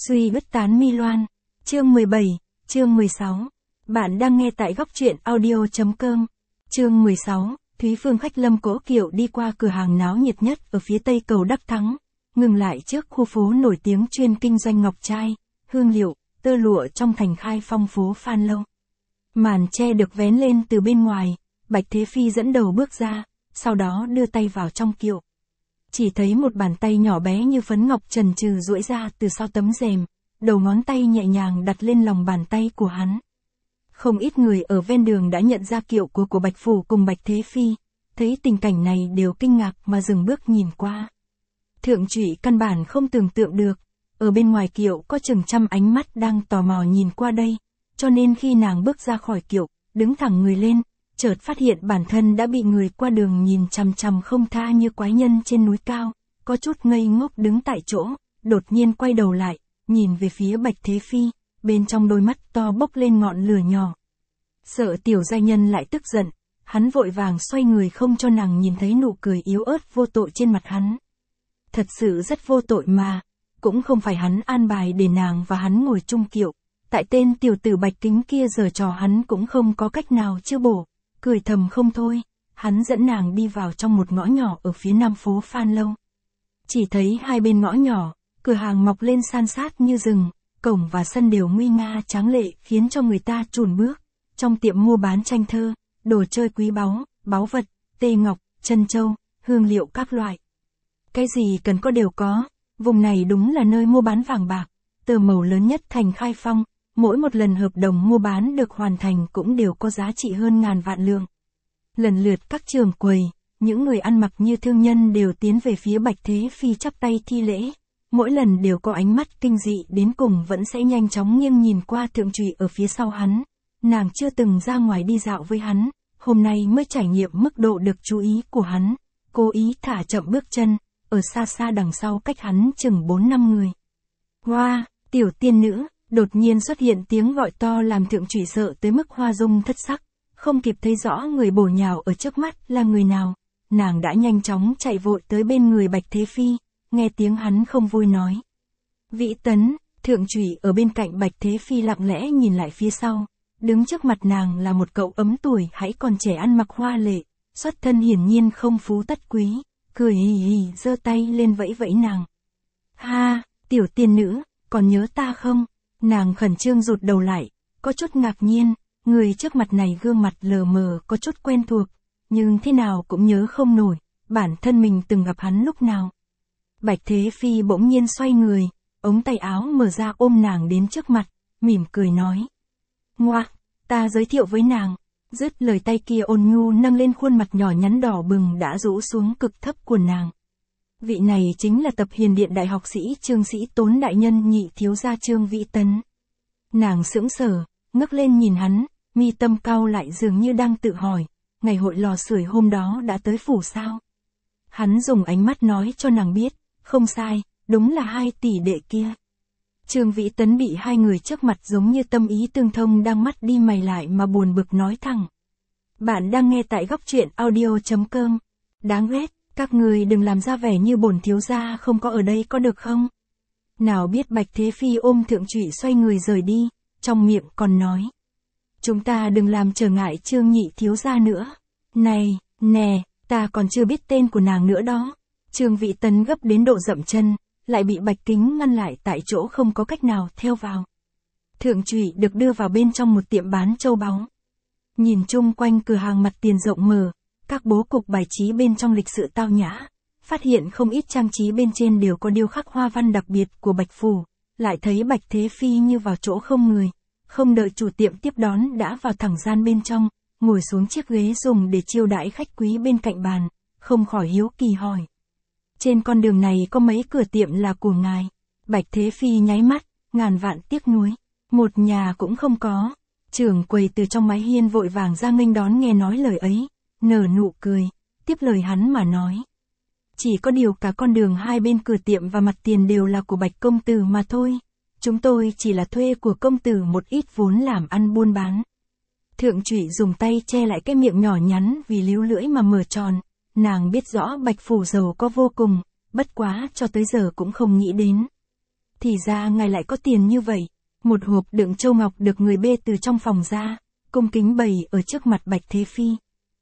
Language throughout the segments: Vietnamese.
Duy bứt tán mi loan. Chương 17, chương 16. Bạn đang nghe tại góc truyện audio.com. Chương 16, Thúy Phương khách Lâm Cỗ Kiệu đi qua cửa hàng náo nhiệt nhất ở phía tây cầu Đắc Thắng, ngừng lại trước khu phố nổi tiếng chuyên kinh doanh ngọc trai, hương liệu, tơ lụa trong thành Khai Phong phố Phan Lâu. Màn che được vén lên từ bên ngoài, Bạch Thế Phi dẫn đầu bước ra, sau đó đưa tay vào trong kiệu. Chỉ thấy một bàn tay nhỏ bé như phấn ngọc trần trừ duỗi ra từ sau tấm rèm, đầu ngón tay nhẹ nhàng đặt lên lòng bàn tay của hắn. Không ít người ở ven đường đã nhận ra kiệu của Bạch Phủ cùng Bạch Thế Phi, thấy tình cảnh này đều kinh ngạc mà dừng bước nhìn qua. Thượng Trụy căn bản không tưởng tượng được, ở bên ngoài kiệu có chừng trăm ánh mắt đang tò mò nhìn qua đây, cho nên khi nàng bước ra khỏi kiệu, đứng thẳng người lên, chợt phát hiện bản thân đã bị người qua đường nhìn chằm chằm không tha như quái nhân trên núi cao, có chút ngây ngốc đứng tại chỗ, đột nhiên quay đầu lại, nhìn về phía Bạch Thế Phi, bên trong đôi mắt to bốc lên ngọn lửa nhỏ. Sợ tiểu gia nhân lại tức giận, hắn vội vàng xoay người không cho nàng nhìn thấy nụ cười yếu ớt vô tội trên mặt hắn. Thật sự rất vô tội mà, cũng không phải hắn an bài để nàng và hắn ngồi chung kiệu, tại tên tiểu tử Bạch Kính kia giờ trò hắn cũng không có cách nào chưa bổ, cười thầm không thôi, hắn dẫn nàng đi vào trong một ngõ nhỏ ở phía nam phố Phan Lâu. Chỉ thấy hai bên ngõ nhỏ, cửa hàng mọc lên san sát như rừng, cổng và sân đều nguy nga tráng lệ khiến cho người ta chùn bước. Trong tiệm mua bán tranh thơ, đồ chơi quý báu, báu vật, tê ngọc, chân châu, hương liệu các loại. Cái gì cần có đều có, vùng này đúng là nơi mua bán vàng bạc, tờ màu lớn nhất thành Khai Phong, mỗi một lần hợp đồng mua bán được hoàn thành cũng đều có giá trị hơn ngàn vạn lượng. Lần lượt các trường quầy, những người ăn mặc như thương nhân đều tiến về phía Bạch Thế Phi chắp tay thi lễ, mỗi lần đều có ánh mắt kinh dị đến cùng vẫn sẽ nhanh chóng nghiêng nhìn qua Thượng Trụy ở phía sau hắn. Nàng chưa từng ra ngoài đi dạo với hắn, hôm nay mới trải nghiệm mức độ được chú ý của hắn, cố ý thả chậm bước chân, ở xa xa đằng sau cách hắn chừng 4-5 người. Hoa, tiểu tiên nữ, đột nhiên xuất hiện tiếng gọi to làm Thượng Trụy sợ tới mức hoa dung thất sắc, không kịp thấy rõ người bổ nhào ở trước mắt là người nào, nàng đã nhanh chóng chạy vội tới bên người Bạch Thế Phi, nghe tiếng hắn không vui nói. Vĩ Tấn, Thượng Trụy ở bên cạnh Bạch Thế Phi lặng lẽ nhìn lại phía sau. Đứng trước mặt nàng là một cậu ấm tuổi hãy còn trẻ ăn mặc hoa lệ, xuất thân hiển nhiên không phú tất quý, cười hì hì giơ tay lên vẫy vẫy nàng. Ha, tiểu tiên nữ, còn nhớ ta không? Nàng khẩn trương rụt đầu lại, có chút ngạc nhiên, người trước mặt này gương mặt lờ mờ có chút quen thuộc, nhưng thế nào cũng nhớ không nổi, bản thân mình từng gặp hắn lúc nào. Bạch Thế Phi bỗng nhiên xoay người, ống tay áo mở ra ôm nàng đến trước mặt, mỉm cười nói. Ngoa, ta giới thiệu với nàng, dứt lời tay kia ôn nhu nâng lên khuôn mặt nhỏ nhắn đỏ bừng đã rũ xuống cực thấp của nàng. Vị này chính là Tập Hiền Điện đại học sĩ Trương Sĩ Tốn đại nhân nhị thiếu gia Trương Vĩ Tấn. Nàng sững sờ, ngước lên nhìn hắn, mi tâm cau lại dường như đang tự hỏi, ngày hội lò sưởi hôm đó đã tới phủ sao? Hắn dùng ánh mắt nói cho nàng biết, không sai, đúng là hai tỷ đệ kia. Trương Vĩ Tấn bị hai người trước mặt giống như tâm ý tương thông đang mắt đi mày lại mà buồn bực nói thẳng. Bạn đang nghe tại góc truyện audio.com. Đáng ghét, các người đừng làm ra vẻ như bổn thiếu gia không có ở đây có được không? Nào biết Bạch Thế Phi ôm Thượng Trụy xoay người rời đi, trong miệng còn nói. Chúng ta đừng làm trở ngại Trương nhị thiếu gia nữa. Này, nè, ta còn chưa biết tên của nàng nữa đó. Trương Vĩ Tấn gấp đến độ dậm chân, lại bị Bạch Kính ngăn lại tại chỗ không có cách nào theo vào. Thượng Trụy được đưa vào bên trong một tiệm bán châu báu. Nhìn chung quanh cửa hàng mặt tiền rộng mở, các bố cục bài trí bên trong lịch sự tao nhã, phát hiện không ít trang trí bên trên đều có điêu khắc hoa văn đặc biệt của Bạch Phủ, lại thấy Bạch Thế Phi như vào chỗ không người, không đợi chủ tiệm tiếp đón đã vào thẳng gian bên trong, ngồi xuống chiếc ghế dùng để chiêu đãi khách quý bên cạnh bàn, không khỏi hiếu kỳ hỏi. Trên con đường này có mấy cửa tiệm là của ngài? Bạch Thế Phi nháy mắt, ngàn vạn tiếc nuối. Một nhà cũng không có. Trưởng quầy từ trong mái hiên vội vàng ra nghênh đón nghe nói lời ấy, nở nụ cười, tiếp lời hắn mà nói. Chỉ có điều cả con đường hai bên cửa tiệm và mặt tiền đều là của Bạch công tử mà thôi. Chúng tôi chỉ là thuê của công tử một ít vốn làm ăn buôn bán. Thượng Trụy dùng tay che lại cái miệng nhỏ nhắn vì líu lưỡi mà mở tròn. Nàng biết rõ Bạch Phủ giàu có vô cùng, bất quá cho tới giờ cũng không nghĩ đến. thì ra ngài lại có tiền như vậy. Một hộp đựng châu ngọc được người bê từ trong phòng ra, cung kính bày ở trước mặt Bạch Thế Phi.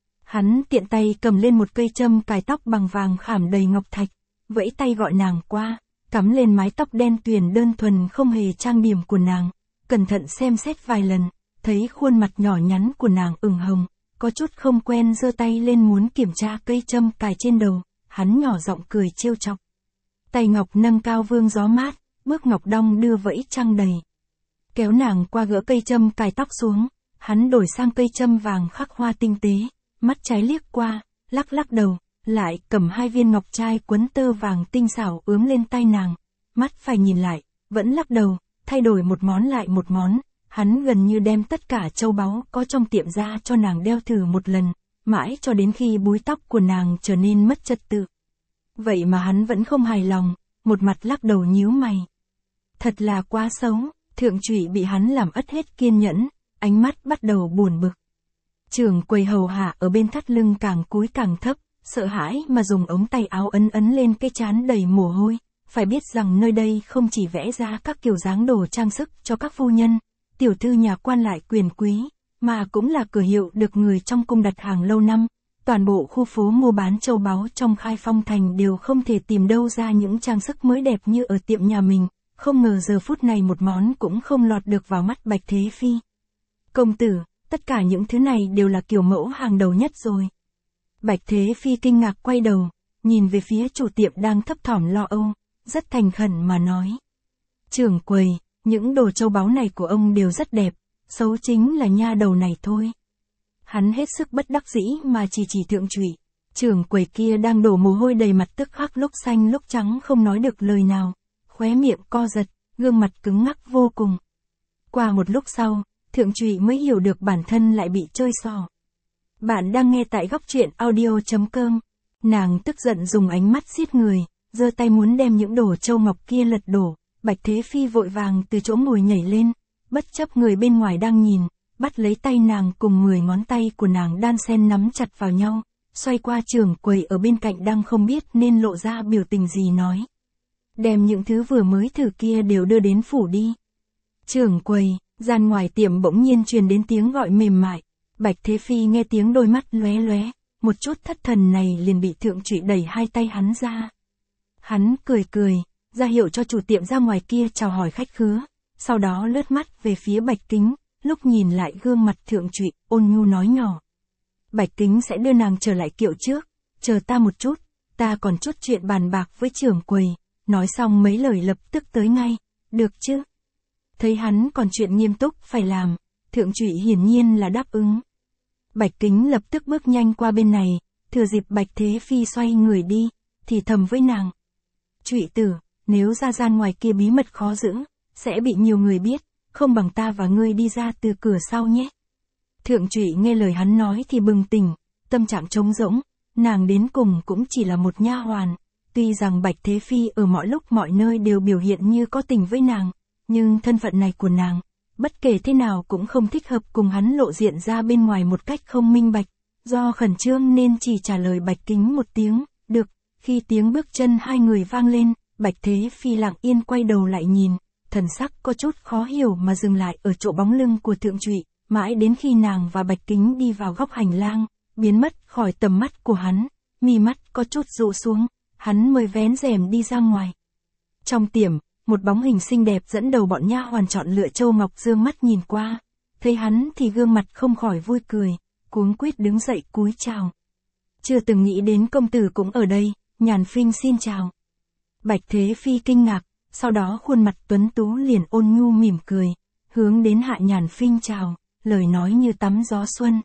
Hắn tiện tay cầm lên một cây châm cài tóc bằng vàng khảm đầy ngọc thạch, vẫy tay gọi nàng qua, cắm lên mái tóc đen tuyền đơn thuần không hề trang điểm của nàng, cẩn thận xem xét vài lần, thấy khuôn mặt nhỏ nhắn của nàng ửng hồng, có chút không quen giơ tay lên muốn kiểm tra cây châm cài trên đầu, hắn nhỏ giọng cười trêu chọc. Tay ngọc nâng cao vương gió mát, bước ngọc đong đưa vẫy trăng đầy. Kéo nàng qua gỡ cây châm cài tóc xuống, hắn đổi sang cây châm vàng khắc hoa tinh tế, mắt trái liếc qua, lắc lắc đầu, lại cầm 2 viên ngọc trai quấn tơ vàng tinh xảo ướm lên tay nàng, mắt phải nhìn lại, vẫn lắc đầu, thay đổi một món lại một món, hắn gần như đem tất cả châu báu có trong tiệm ra cho nàng đeo thử một lần, mãi cho đến khi búi tóc của nàng trở nên mất trật tự. Vậy mà hắn vẫn không hài lòng, một mặt lắc đầu nhíu mày. Thật là quá xấu, thượng trụy bị hắn làm ất hết kiên nhẫn, ánh mắt bắt đầu buồn bực. Trưởng quầy hầu hạ ở bên thắt lưng càng cúi càng thấp, sợ hãi mà dùng ống tay áo ấn ấn lên cái trán đầy mồ hôi, phải biết rằng nơi đây không chỉ vẽ ra các kiểu dáng đồ trang sức cho các phu nhân, tiểu thư nhà quan lại quyền quý, mà cũng là cửa hiệu được người trong cung đặt hàng lâu năm. Toàn bộ khu phố mua bán châu báu trong Khai Phong thành đều không thể tìm đâu ra những trang sức mới đẹp như ở tiệm nhà mình, không ngờ giờ phút này một món cũng không lọt được vào mắt Bạch Thế Phi. Công tử, tất cả những thứ này đều là kiểu mẫu hàng đầu nhất rồi. Bạch Thế Phi kinh ngạc quay đầu, nhìn về phía chủ tiệm đang thấp thỏm lo âu, rất thành khẩn mà nói. Trưởng quầy, những đồ châu báu này của ông đều rất đẹp, xấu chính là nha đầu này thôi. Hắn hết sức bất đắc dĩ mà chỉ thượng trụy. Trưởng quầy kia đang đổ mồ hôi đầy mặt tức khắc lúc xanh lúc trắng không nói được lời nào, khóe miệng co giật, gương mặt cứng ngắc vô cùng. Qua một lúc sau, thượng trụy mới hiểu được bản thân lại bị chơi xỏ. Bạn đang nghe tại góc truyện audio.com. Nàng tức giận dùng ánh mắt giết người, giơ tay muốn đem những đồ châu ngọc kia lật đổ. Bạch Thế Phi vội vàng từ chỗ ngồi nhảy lên, bất chấp người bên ngoài đang nhìn, bắt lấy tay nàng cùng 10 ngón tay của nàng đan xen nắm chặt vào nhau, xoay qua trưởng quầy ở bên cạnh đang không biết nên lộ ra biểu tình gì nói. Đem những thứ vừa mới thử kia đều đưa đến phủ đi. Trưởng quầy, gian ngoài tiệm bỗng nhiên truyền đến tiếng gọi mềm mại. Bạch Thế Phi nghe tiếng đôi mắt lóe lóe, một chút thất thần này liền bị thượng trụy đẩy 2 tay hắn ra. Hắn cười, ra hiệu cho chủ tiệm ra ngoài kia chào hỏi khách khứa, sau đó lướt mắt về phía Bạch Kính, lúc nhìn lại gương mặt thượng trụy, ôn nhu nói nhỏ. Bạch Kính sẽ đưa nàng trở lại kiệu trước, chờ ta một chút, ta còn chút chuyện bàn bạc với trưởng quầy, nói xong mấy lời lập tức tới ngay, được chứ? Thấy hắn còn chuyện nghiêm túc phải làm, thượng trụy hiển nhiên là đáp ứng. Bạch Kính lập tức bước nhanh qua bên này, thừa dịp Bạch Thế Phi xoay người đi, thì thầm với nàng. Trụy tử, nếu ra gian ngoài kia bí mật khó giữ, sẽ bị nhiều người biết, không bằng ta và ngươi đi ra từ cửa sau nhé. Thượng trụy nghe lời hắn nói thì bừng tỉnh, tâm trạng trống rỗng, nàng đến cùng cũng chỉ là một nha hoàn, tuy rằng Bạch Thế Phi ở mọi lúc mọi nơi đều biểu hiện như có tình với nàng, nhưng thân phận này của nàng, bất kể thế nào cũng không thích hợp cùng hắn lộ diện ra bên ngoài một cách không minh bạch, do khẩn trương nên chỉ trả lời Bạch Kính một tiếng, được. Khi tiếng bước chân hai người vang lên, Bạch Thế Phi lặng yên quay đầu lại nhìn, thần sắc có chút khó hiểu mà dừng lại ở chỗ bóng lưng của thượng trụy, mãi đến khi nàng và Bạch Kính đi vào góc hành lang, biến mất khỏi tầm mắt của hắn, mi mắt có chút dụ xuống, hắn mới vén rèm đi ra ngoài. Trong tiệm, một bóng hình xinh đẹp dẫn đầu bọn nha hoàn chọn lựa châu ngọc dương mắt nhìn qua, thấy hắn thì gương mặt không khỏi vui cười, cuống quýt đứng dậy cúi chào. Chưa từng nghĩ đến công tử cũng ở đây, Nhàn Phinh xin chào. Bạch Thế Phi kinh ngạc, sau đó khuôn mặt tuấn tú liền ôn nhu mỉm cười, hướng đến Hạ Nhàn Phinh chào, lời nói như tắm gió xuân.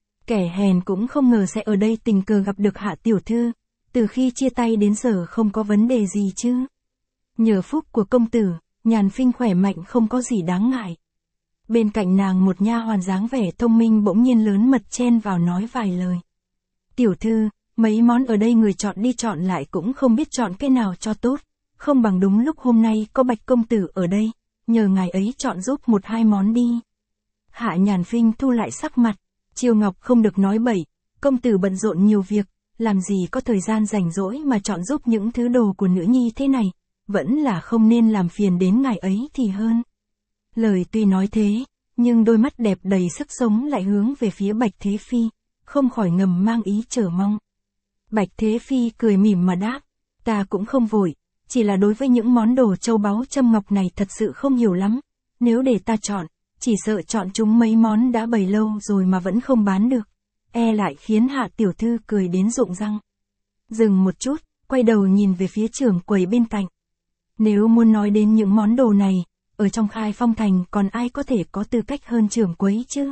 Kẻ hèn cũng không ngờ sẽ ở đây tình cờ gặp được Hạ tiểu thư, từ khi chia tay đến giờ không có vấn đề gì chứ. Nhờ phúc của công tử, Nhàn Phinh khỏe mạnh không có gì đáng ngại. Bên cạnh nàng một nha hoàn dáng vẻ thông minh bỗng nhiên lớn mật chen vào nói vài lời. Tiểu thư, mấy món ở đây người chọn đi chọn lại cũng không biết chọn cái nào cho tốt, không bằng đúng lúc hôm nay có Bạch công tử ở đây, nhờ ngài ấy chọn giúp 1-2 món đi. Hạ Nhàn Phinh thu lại sắc mặt, Chiêu Ngọc không được nói bậy, công tử bận rộn nhiều việc, làm gì có thời gian rảnh rỗi mà chọn giúp những thứ đồ của nữ nhi thế này, vẫn là không nên làm phiền đến ngài ấy thì hơn. Lời tuy nói thế, nhưng đôi mắt đẹp đầy sức sống lại hướng về phía Bạch Thế Phi, không khỏi ngầm mang ý chờ mong. Bạch Thế Phi cười mỉm mà đáp, ta cũng không vội, chỉ là đối với những món đồ châu báu châm ngọc này thật sự không hiểu lắm, nếu để ta chọn, chỉ sợ chọn chúng mấy món đã bày lâu rồi mà vẫn không bán được, e lại khiến Hạ tiểu thư cười đến rụng răng. Dừng một chút, quay đầu nhìn về phía trưởng quầy bên cạnh. Nếu muốn nói đến những món đồ này, ở trong Khai Phong Thành còn ai có thể có tư cách hơn trưởng quầy chứ?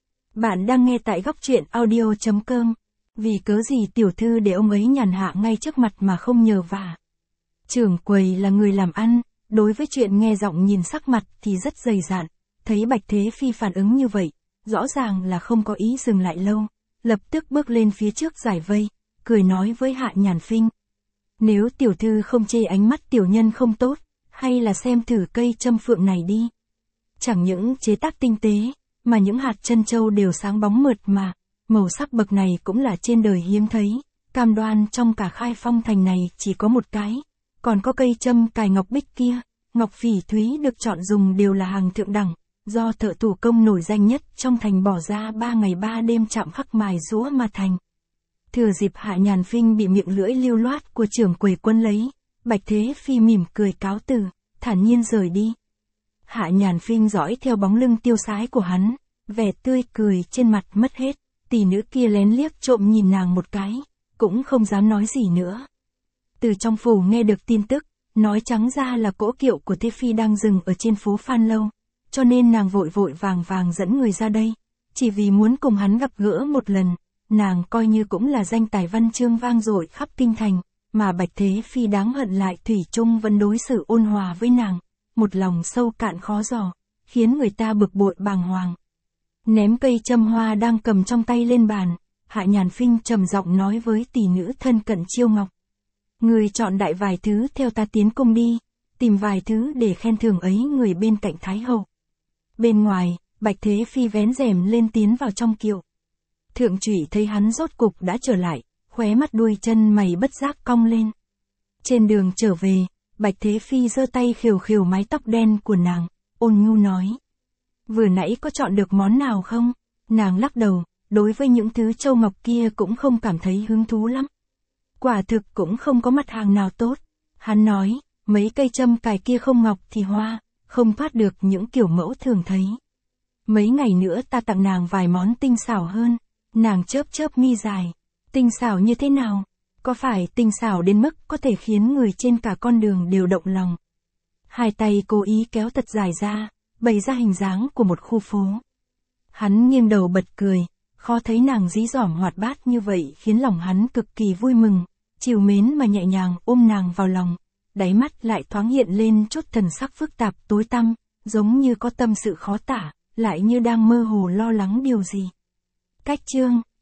Bạn đang nghe tại góc truyện audio.com. Vì cớ gì tiểu thư để ông ấy nhàn hạ ngay trước mặt mà không nhờ vả? Trưởng quầy là người làm ăn, đối với chuyện nghe giọng nhìn sắc mặt thì rất dày dạn, thấy Bạch Thế Phi phản ứng như vậy, rõ ràng là không có ý dừng lại lâu, lập tức bước lên phía trước giải vây, cười nói với Hạ Nhàn Phinh. Nếu tiểu thư không chê ánh mắt tiểu nhân không tốt, hay là xem thử cây châm phượng này đi. Chẳng những chế tác tinh tế, mà những hạt chân châu đều sáng bóng mượt mà, màu sắc bậc này cũng là trên đời hiếm thấy, cam đoan trong cả Khai Phong Thành này chỉ có một cái. Còn có cây châm cài ngọc bích kia, ngọc phỉ thúy được chọn dùng đều là hàng thượng đẳng, do thợ thủ công nổi danh nhất trong thành bỏ ra 3 ngày 3 đêm chạm khắc mài giũa mà thành. Thừa dịp Hạ Nhàn Phinh bị miệng lưỡi lưu loát của trưởng quầy quân lấy, Bạch Thế Phi mỉm cười cáo từ, thản nhiên rời đi. Hạ Nhàn Phinh dõi theo bóng lưng tiêu sái của hắn, vẻ tươi cười trên mặt mất hết, tỷ nữ kia lén liếc trộm nhìn nàng một cái, cũng không dám nói gì nữa. Từ trong phủ nghe được tin tức, nói trắng ra là cỗ kiệu của Thế Phi đang dừng ở trên phố Phan Lâu, cho nên nàng vội vội vàng vàng dẫn người ra đây, chỉ vì muốn cùng hắn gặp gỡ một lần, nàng coi như cũng là danh tài văn chương vang dội khắp kinh thành, mà Bạch Thế Phi đáng hận lại thủy chung vẫn đối xử ôn hòa với nàng, một lòng sâu cạn khó dò, khiến người ta bực bội bàng hoàng. Ném cây châm hoa đang cầm trong tay lên bàn, Hạ Nhàn Phinh trầm giọng nói với tỷ nữ thân cận Chiêu Ngọc. Người chọn đại vài thứ theo ta tiến cung đi, tìm vài thứ để khen thưởng ấy người bên cạnh Thái Hậu. Bên ngoài, Bạch Thế Phi vén rèm lên tiến vào trong kiệu. Thượng Chủy thấy hắn rốt cục đã trở lại, khóe mắt đuôi chân mày bất giác cong lên. Trên đường trở về, Bạch Thế Phi giơ tay khều khều mái tóc đen của nàng, ôn nhu nói. Vừa nãy có chọn được món nào không? Nàng lắc đầu, đối với những thứ châu ngọc kia cũng không cảm thấy hứng thú lắm. Quả thực cũng không có mặt hàng nào tốt. Hắn nói, mấy cây châm cài kia không ngọc thì hoa, không thoát được những kiểu mẫu thường thấy. Mấy ngày nữa ta tặng nàng vài món tinh xảo hơn. Nàng chớp chớp mi dài. Tinh xảo như thế nào? Có phải tinh xảo đến mức có thể khiến người trên cả con đường đều động lòng? Hai tay cố ý kéo thật dài ra, bày ra hình dáng của một khu phố. Hắn nghiêng đầu bật cười, khó thấy nàng dí dỏm hoạt bát như vậy khiến lòng hắn cực kỳ vui mừng, trìu mến mà nhẹ nhàng ôm nàng vào lòng, đáy mắt lại thoáng hiện lên chút thần sắc phức tạp tối tăm, giống như có tâm sự khó tả, lại như đang mơ hồ lo lắng điều gì. Cách chương